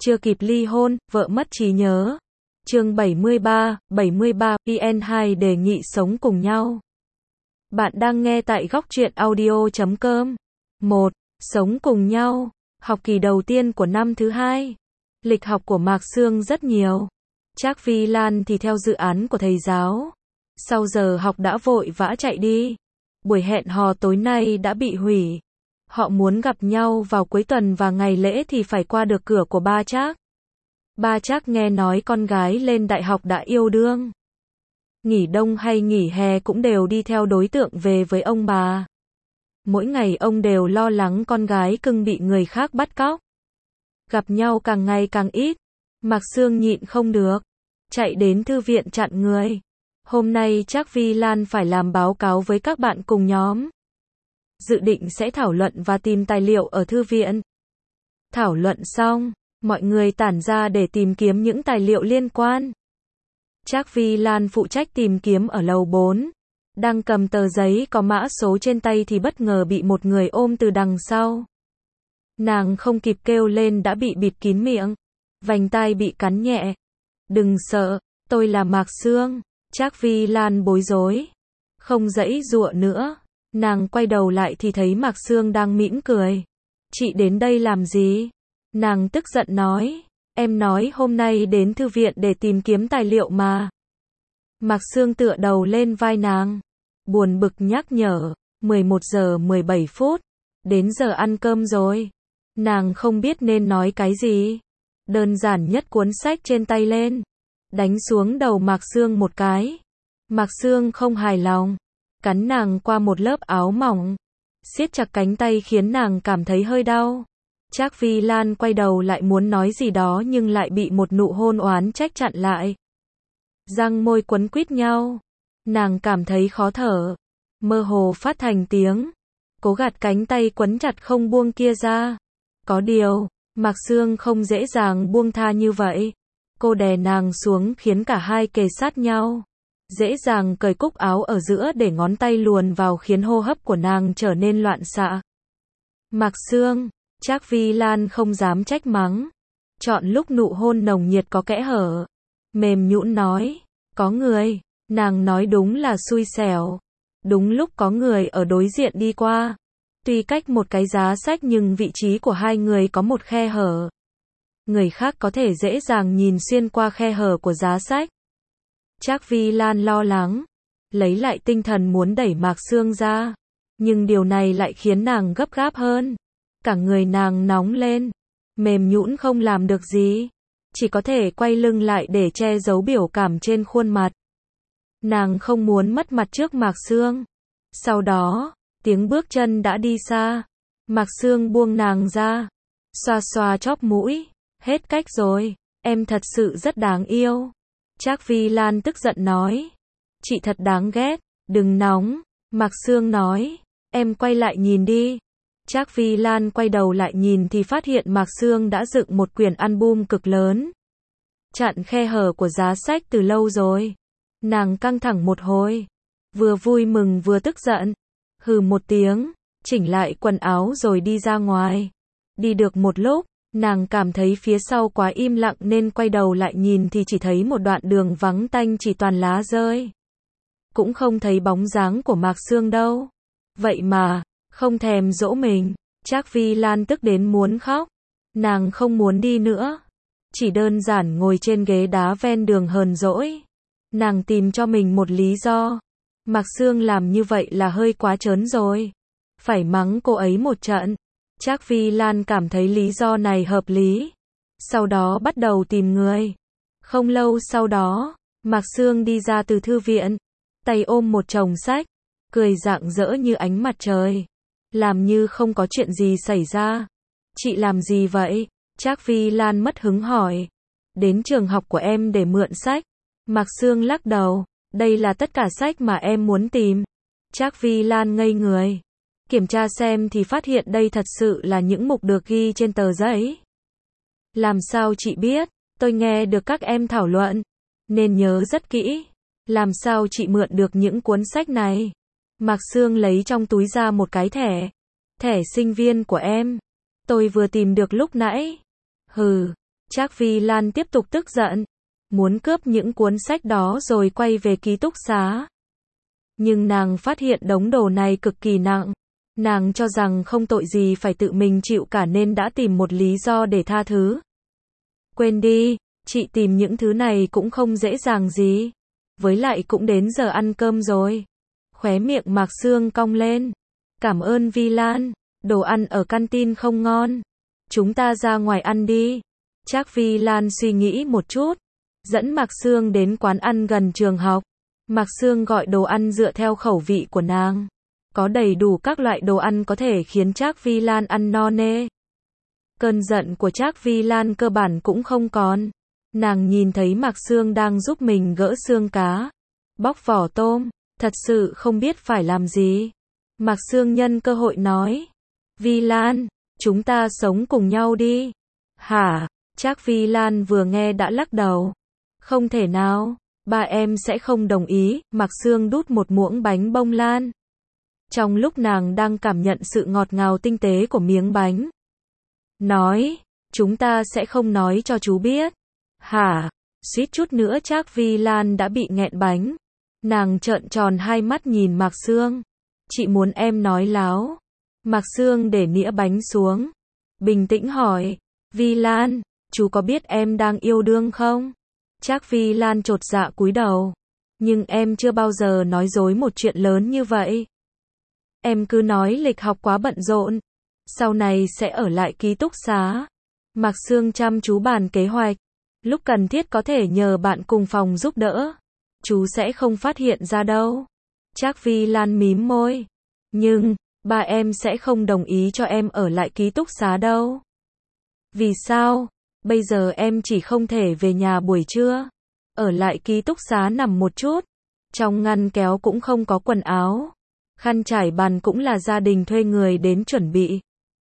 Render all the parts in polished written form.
Chưa kịp ly hôn, vợ mất trí nhớ. Chương 73, PN2 đề nghị sống cùng nhau. Bạn đang nghe tại góc truyện audio.com. 1. Sống cùng nhau. Học kỳ đầu tiên của năm thứ hai. Lịch học của Mạc Sương rất nhiều. Trác Vi Lan thì theo dự án của thầy giáo. Sau giờ học đã vội vã chạy đi. Buổi hẹn hò tối nay đã bị hủy. Họ muốn gặp nhau vào cuối tuần và ngày lễ thì phải qua được cửa của ba Trác. Ba Trác nghe nói con gái lên đại học đã yêu đương. Nghỉ đông hay nghỉ hè cũng đều đi theo đối tượng về với ông bà. Mỗi ngày ông đều lo lắng con gái cưng bị người khác bắt cóc. Gặp nhau càng ngày càng ít. Mạc Sương nhịn không được. Chạy đến thư viện chặn người. Hôm nay Trác Vi Lan phải làm báo cáo với các bạn cùng nhóm. Dự định sẽ thảo luận và tìm tài liệu ở thư viện. Thảo luận xong, mọi người tản ra để tìm kiếm những tài liệu liên quan. Trác Vi Lan phụ trách tìm kiếm ở lầu 4. Đang cầm tờ giấy có mã số trên tay thì bất ngờ bị một người ôm từ đằng sau. Nàng không kịp kêu lên đã bị bịt kín miệng. Vành tai bị cắn nhẹ. Đừng sợ, tôi là Mạc Sương. Trác Vi Lan bối rối. Không giãy giụa nữa. Nàng quay đầu lại thì thấy Mạc Sương đang mỉm cười. Chị đến đây làm gì? Nàng tức giận nói. Em nói hôm nay đến thư viện để tìm kiếm tài liệu mà. Mạc Sương tựa đầu lên vai nàng. Buồn bực nhắc nhở. 11 giờ 17 phút. Đến giờ ăn cơm rồi. Nàng không biết nên nói cái gì. Đơn giản nhất cuốn sách trên tay lên. Đánh xuống đầu Mạc Sương một cái. Mạc Sương không hài lòng. Cắn nàng qua một lớp áo mỏng. Siết chặt cánh tay khiến nàng cảm thấy hơi đau. Trác Vi Lan quay đầu lại muốn nói gì đó nhưng lại bị một nụ hôn oán trách chặn lại. Răng môi quấn quýt nhau. Nàng cảm thấy khó thở. Mơ hồ phát thành tiếng. Cố gạt cánh tay quấn chặt không buông kia ra. Có điều, Mạc Sương không dễ dàng buông tha như vậy. Cô đè nàng xuống khiến cả hai kề sát nhau. Dễ dàng cởi cúc áo ở giữa để ngón tay luồn vào khiến hô hấp của nàng trở nên loạn xạ. Mạc Sương, Trác Vi Lan không dám trách mắng. Chọn lúc nụ hôn nồng nhiệt có kẽ hở. Mềm nhũn nói, có người. Nàng nói đúng là xui xẻo. Đúng lúc có người ở đối diện đi qua. Tuy cách một cái giá sách nhưng vị trí của hai người có một khe hở. Người khác có thể dễ dàng nhìn xuyên qua khe hở của giá sách. Trác Vi Lan lo lắng, lấy lại tinh thần muốn đẩy Mạc Sương ra, nhưng điều này lại khiến nàng gấp gáp hơn. Cả người nàng nóng lên, mềm nhũn không làm được gì, chỉ có thể quay lưng lại để che giấu biểu cảm trên khuôn mặt. Nàng không muốn mất mặt trước Mạc Sương. Sau đó, tiếng bước chân đã đi xa. Mạc Sương buông nàng ra, xoa xoa chóp mũi, hết cách rồi, em thật sự rất đáng yêu. Trác Vi Lan tức giận nói. Chị thật đáng ghét, đừng nóng. Mạc Sương nói. Em quay lại nhìn đi. Trác Vi Lan quay đầu lại nhìn thì phát hiện Mạc Sương đã dựng một quyển album cực lớn. Chặn khe hở của giá sách từ lâu rồi. Nàng căng thẳng một hồi. Vừa vui mừng vừa tức giận. Hừ một tiếng, chỉnh lại quần áo rồi đi ra ngoài. Đi được một lúc. Nàng cảm thấy phía sau quá im lặng nên quay đầu lại nhìn thì chỉ thấy một đoạn đường vắng tanh chỉ toàn lá rơi. Cũng không thấy bóng dáng của Mạc Sương đâu. Vậy mà, không thèm dỗ mình. Trác Vi Lan tức đến muốn khóc. Nàng không muốn đi nữa. Chỉ đơn giản ngồi trên ghế đá ven đường hờn dỗi. Nàng tìm cho mình một lý do. Mạc Sương làm như vậy là hơi quá trớn rồi. Phải mắng cô ấy một trận. Trác Vi Lan cảm thấy lý do này hợp lý. Sau đó bắt đầu tìm người. Không lâu sau đó, Mạc Sương đi ra từ thư viện. Tay ôm một chồng sách. Cười rạng rỡ như ánh mặt trời. Làm như không có chuyện gì xảy ra. Chị làm gì vậy? Trác Vi Lan mất hứng hỏi. Đến trường học của em để mượn sách. Mạc Sương lắc đầu. Đây là tất cả sách mà em muốn tìm. Trác Vi Lan ngây người. Kiểm tra xem thì phát hiện đây thật sự là những mục được ghi trên tờ giấy. Làm sao chị biết? Tôi nghe được các em thảo luận, nên nhớ rất kỹ. Làm sao chị mượn được những cuốn sách này? Mạc Sương lấy trong túi ra một cái thẻ. Thẻ sinh viên của em. Tôi vừa tìm được lúc nãy. Hừ, Trác Vi Lan tiếp tục tức giận, muốn cướp những cuốn sách đó rồi quay về ký túc xá. Nhưng nàng phát hiện đống đồ này cực kỳ nặng. Nàng cho rằng không tội gì phải tự mình chịu cả nên đã tìm một lý do để tha thứ. Quên đi, chị tìm những thứ này cũng không dễ dàng gì. Với lại cũng đến giờ ăn cơm rồi. Khóe miệng Mạc Sương cong lên. Cảm ơn Vi Lan, đồ ăn ở canteen không ngon. Chúng ta ra ngoài ăn đi. Trác Vi Lan suy nghĩ một chút, dẫn Mạc Sương đến quán ăn gần trường học. Mạc Sương gọi đồ ăn dựa theo khẩu vị của nàng. Có đầy đủ các loại đồ ăn có thể khiến Trác Vi Lan ăn no nê. Cơn giận của Trác Vi Lan cơ bản cũng không còn. Nàng nhìn thấy Mạc Sương đang giúp mình gỡ xương cá, bóc vỏ tôm, thật sự không biết phải làm gì. Mạc Sương nhân cơ hội nói, Vi Lan, chúng ta sống cùng nhau đi. Hả? Trác Vi Lan vừa nghe đã lắc đầu. Không thể nào, ba em sẽ không đồng ý. Mạc Sương đút một muỗng bánh bông lan. Trong lúc nàng đang cảm nhận sự ngọt ngào tinh tế của miếng bánh, nói, chúng ta sẽ không nói cho chú biết. Hả? Suýt chút nữa Trác Vi Lan đã bị nghẹn bánh. Nàng trợn tròn hai mắt nhìn Mạc Sương. Chị muốn em nói láo. Mạc Sương để nĩa bánh xuống, bình tĩnh hỏi, Vi Lan, chú có biết em đang yêu đương không? Trác Vi Lan chột dạ cúi đầu. Nhưng em chưa bao giờ nói dối một chuyện lớn như vậy. Em cứ nói lịch học quá bận rộn. Sau này sẽ ở lại ký túc xá. Mạc Sương chăm chú bàn kế hoạch. Lúc cần thiết có thể nhờ bạn cùng phòng giúp đỡ. Chú sẽ không phát hiện ra đâu. Trác Vi Lan mím môi. Nhưng, ba em sẽ không đồng ý cho em ở lại ký túc xá đâu. Vì sao? Bây giờ em chỉ không thể về nhà buổi trưa. Ở lại ký túc xá nằm một chút. Trong ngăn kéo cũng không có quần áo. Khăn trải bàn cũng là gia đình thuê người đến chuẩn bị.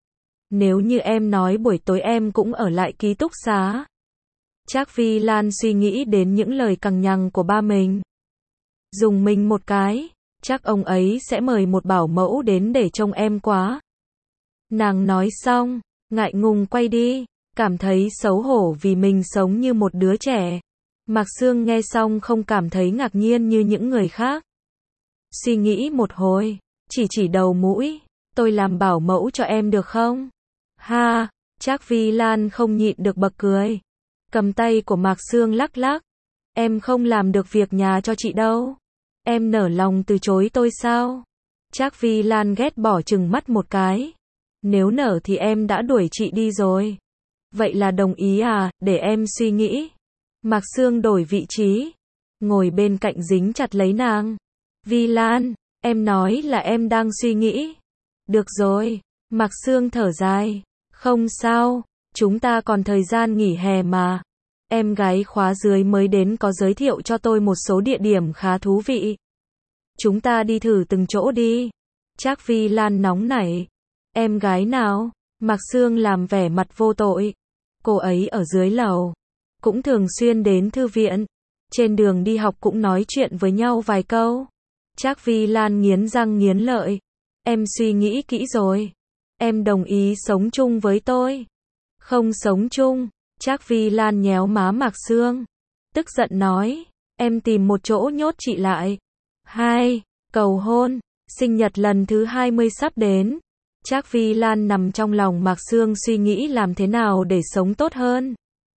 Nếu như em nói buổi tối em cũng ở lại ký túc xá. Trác Vi Lan suy nghĩ đến những lời cằng nhằng của ba mình. Dùng mình một cái, chắc ông ấy sẽ mời một bảo mẫu đến để trông em quá. Nàng nói xong, ngại ngùng quay đi, cảm thấy xấu hổ vì mình sống như một đứa trẻ. Mạc Sương nghe xong không cảm thấy ngạc nhiên như những người khác. Suy nghĩ một hồi, chỉ đầu mũi, tôi làm bảo mẫu cho em được không? Ha, Trác Vi Lan không nhịn được bật cười. Cầm tay của Mạc Sương lắc lắc. Em không làm được việc nhà cho chị đâu. Em nở lòng từ chối tôi sao? Trác Vi Lan ghét bỏ chừng mắt một cái. Nếu nở thì em đã đuổi chị đi rồi. Vậy là đồng ý à, để em suy nghĩ. Mạc Sương đổi vị trí, ngồi bên cạnh dính chặt lấy nàng. Vi Lan, em nói là em đang suy nghĩ. Được rồi, Mạc Sương thở dài. Không sao, chúng ta còn thời gian nghỉ hè mà. Em gái khóa dưới mới đến có giới thiệu cho tôi một số địa điểm khá thú vị. Chúng ta đi thử từng chỗ đi. Trác Vi Lan nóng nảy. Em gái nào? Mạc Sương làm vẻ mặt vô tội. Cô ấy ở dưới lầu. Cũng thường xuyên đến thư viện. Trên đường đi học cũng nói chuyện với nhau vài câu. Trác Vi Lan nghiến răng nghiến lợi. Em suy nghĩ kỹ rồi. Em đồng ý sống chung với tôi. Không sống chung. Trác Vi Lan nhéo má Mạc Sương. Tức giận nói. Em tìm một chỗ nhốt chị lại. 2. Cầu hôn. Sinh nhật lần thứ 20 sắp đến. Trác Vi Lan nằm trong lòng Mạc Sương suy nghĩ làm thế nào để sống tốt hơn.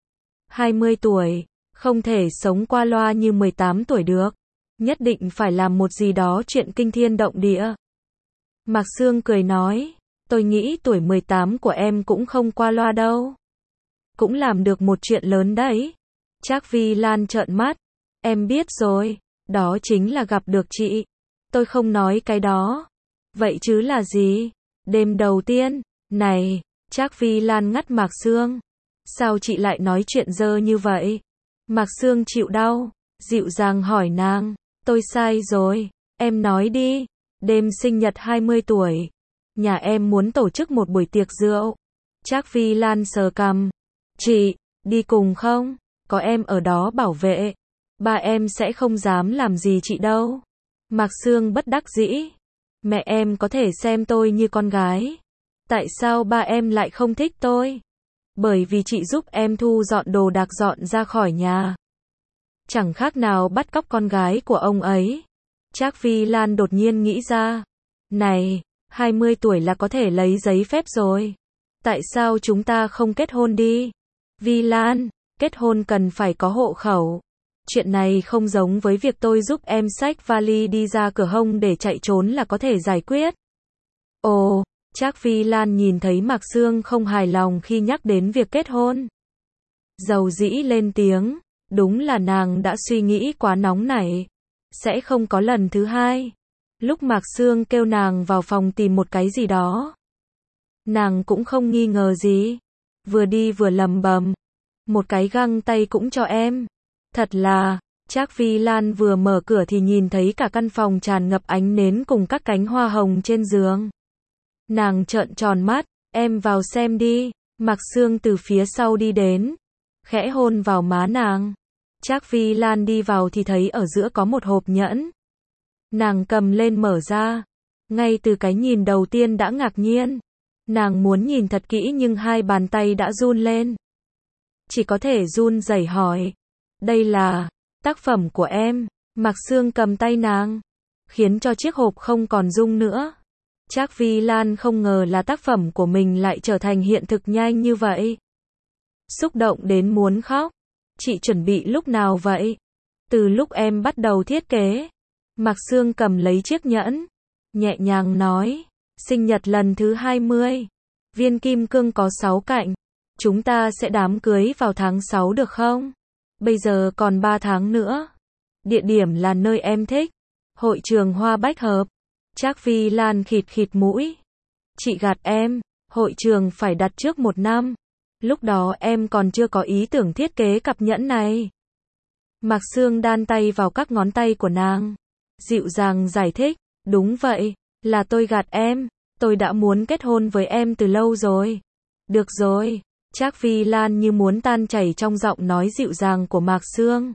20 tuổi. Không thể sống qua loa như 18 tuổi được. Nhất định phải làm một gì đó chuyện kinh thiên động địa. Mạc Sương cười nói. Tôi nghĩ tuổi 18 của em cũng không qua loa đâu. Cũng làm được một chuyện lớn đấy. Trác Vi Lan trợn mắt. Em biết rồi. Đó chính là gặp được chị. Tôi không nói cái đó. Vậy chứ là gì? Đêm đầu tiên. Này. Trác Vi Lan ngắt Mạc Sương. Sao chị lại nói chuyện dơ như vậy? Mạc Sương chịu đau. Dịu dàng hỏi nàng. Tôi sai rồi. Em nói đi. Đêm sinh nhật 20 tuổi. Nhà em muốn tổ chức một buổi tiệc rượu. Trác Vi Lan sờ cằm. Chị, đi cùng không? Có em ở đó bảo vệ. Ba em sẽ không dám làm gì chị đâu. Mạc Sương bất đắc dĩ. Mẹ em có thể xem tôi như con gái. Tại sao ba em lại không thích tôi? Bởi vì chị giúp em thu dọn đồ đạc dọn ra khỏi nhà. Chẳng khác nào bắt cóc con gái của ông ấy. Trác Vi Lan đột nhiên nghĩ ra. Này, 20 tuổi là có thể lấy giấy phép rồi. Tại sao chúng ta không kết hôn đi? Vi Lan, kết hôn cần phải có hộ khẩu. Chuyện này không giống với việc tôi giúp em xách vali đi ra cửa hông để chạy trốn là có thể giải quyết. Ồ, Trác Vi Lan nhìn thấy Mạc Sương không hài lòng khi nhắc đến việc kết hôn. Dầu dĩ lên tiếng, đúng là nàng đã suy nghĩ quá nóng nảy. Sẽ không có lần thứ hai. Lúc Mạc Sương kêu nàng vào phòng tìm một cái gì đó, nàng cũng không nghi ngờ gì. Vừa đi vừa lẩm bẩm, một cái găng tay cũng cho em. Thật là, Trác Vi Lan vừa mở cửa thì nhìn thấy cả căn phòng tràn ngập ánh nến cùng các cánh hoa hồng trên giường. Nàng trợn tròn mắt, em vào xem đi. Mạc Sương từ phía sau đi đến, khẽ hôn vào má nàng. Trác Vi Lan đi vào thì thấy ở giữa có một hộp nhẫn. Nàng cầm lên mở ra. Ngay từ cái nhìn đầu tiên đã ngạc nhiên. Nàng muốn nhìn thật kỹ nhưng hai bàn tay đã run lên. Chỉ có thể run rẩy hỏi. Đây là tác phẩm của em. Mạc Sương cầm tay nàng, khiến cho chiếc hộp không còn rung nữa. Trác Vi Lan không ngờ là tác phẩm của mình lại trở thành hiện thực nhanh như vậy. Xúc động đến muốn khóc. Chị chuẩn bị lúc nào vậy? Từ lúc em bắt đầu thiết kế. Mạc Sương cầm lấy chiếc nhẫn, nhẹ nhàng nói, sinh nhật lần thứ 20. Viên kim cương có 6 cạnh. Chúng ta sẽ đám cưới vào tháng 6 được không? Bây giờ còn 3 tháng nữa. Địa điểm là nơi em thích. Hội trường Hoa Bách Hợp. Trác Vi Lan khịt khịt mũi. Chị gạt em, hội trường phải đặt trước 1 năm. Lúc đó em còn chưa có ý tưởng thiết kế cặp nhẫn này. Mạc Sương đan tay vào các ngón tay của nàng, dịu dàng giải thích, đúng vậy, là tôi gạt em, tôi đã muốn kết hôn với em từ lâu rồi. Được rồi, Trác Vi Lan như muốn tan chảy trong giọng nói dịu dàng của Mạc Sương.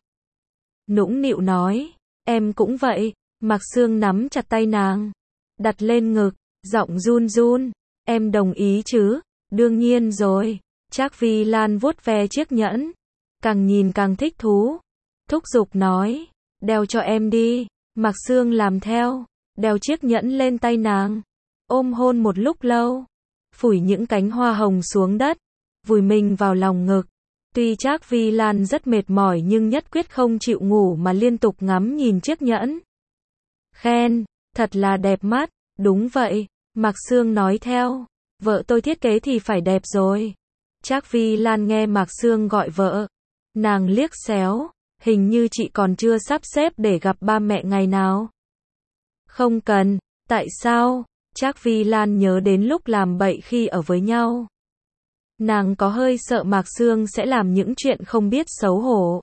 Nũng nịu nói, em cũng vậy. Mạc Sương nắm chặt tay nàng, đặt lên ngực, giọng run run, em đồng ý chứ? Đương nhiên rồi. Trác Vi Lan vuốt ve chiếc nhẫn, càng nhìn càng thích thú, thúc giục nói, đeo cho em đi. Mạc Sương làm theo, đeo chiếc nhẫn lên tay nàng, ôm hôn một lúc lâu, phủi những cánh hoa hồng xuống đất, vùi mình vào lòng ngực. Tuy Trác Vi Lan rất mệt mỏi nhưng nhất quyết không chịu ngủ mà liên tục ngắm nhìn chiếc nhẫn. Khen, thật là đẹp mắt. Đúng vậy, Mạc Sương nói theo, vợ tôi thiết kế thì phải đẹp rồi. Trác Vi Lan nghe Mạc Sương gọi vợ, nàng liếc xéo, hình như chị còn chưa sắp xếp để gặp ba mẹ ngày nào. Không cần. Tại sao? Trác Vi Lan nhớ đến lúc làm bậy khi ở với nhau. Nàng có hơi sợ Mạc Sương sẽ làm những chuyện không biết xấu hổ.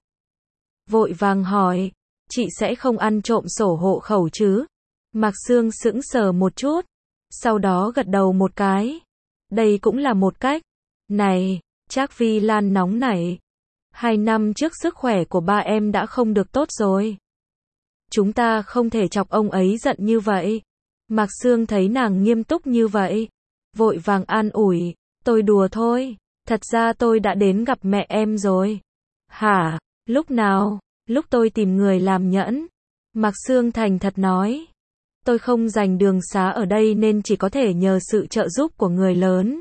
Vội vàng hỏi, chị sẽ không ăn trộm sổ hộ khẩu chứ? Mạc Sương sững sờ một chút, sau đó gật đầu một cái. Đây cũng là một cách. Này, Trác Vi Lan nóng nảy. 2 năm trước sức khỏe của ba em đã không được tốt rồi. Chúng ta không thể chọc ông ấy giận như vậy. Mạc Sương thấy nàng nghiêm túc như vậy, vội vàng an ủi, tôi đùa thôi, thật ra tôi đã đến gặp mẹ em rồi. Hả? Lúc nào? Lúc tôi tìm người làm nhẫn. Mạc Sương thành thật nói, tôi không dành đường xá ở đây nên chỉ có thể nhờ sự trợ giúp của người lớn.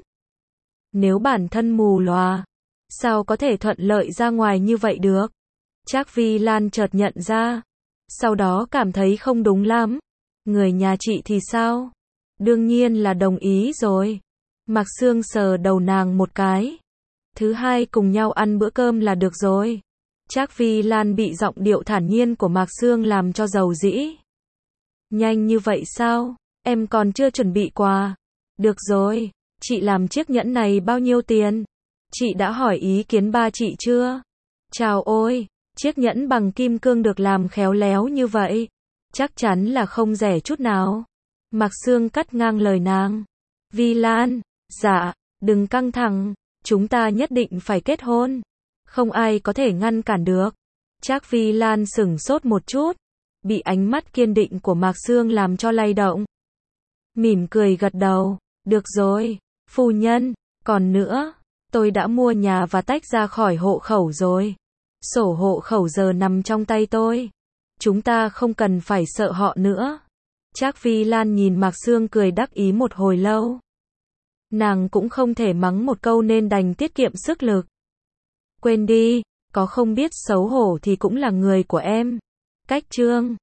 Nếu bản thân mù lòa, sao có thể thuận lợi ra ngoài như vậy được? Trác Vi Lan chợt nhận ra, sau đó cảm thấy không đúng lắm. Người nhà chị thì sao? Đương nhiên là đồng ý rồi. Mạc Sương sờ đầu nàng một cái. Thứ hai cùng nhau ăn bữa cơm là được rồi. Trác Vi Lan bị giọng điệu thản nhiên của Mạc Sương làm cho dầu dĩ. Nhanh như vậy sao? Em còn chưa chuẩn bị quà. Được rồi, chị làm chiếc nhẫn này bao nhiêu tiền? Chị đã hỏi ý kiến ba chị chưa? Chào ôi, chiếc nhẫn bằng kim cương được làm khéo léo như vậy, chắc chắn là không rẻ chút nào. Mạc Sương cắt ngang lời nàng. Vi Lan, dạ, đừng căng thẳng, chúng ta nhất định phải kết hôn. Không ai có thể ngăn cản được. Trác Vi Lan sửng sốt một chút, bị ánh mắt kiên định của Mạc Sương làm cho lay động. Mỉm cười gật đầu, được rồi, phu nhân, còn nữa, Tôi đã mua nhà và tách ra khỏi hộ khẩu rồi. Sổ hộ khẩu giờ nằm trong tay tôi. Chúng ta không cần phải sợ họ nữa. Trác Phi Lan nhìn Mạc Sương cười đắc ý một hồi lâu. Nàng cũng không thể mắng một câu nên đành tiết kiệm sức lực. Quên đi, có không biết xấu hổ thì cũng là người của em. Cách chương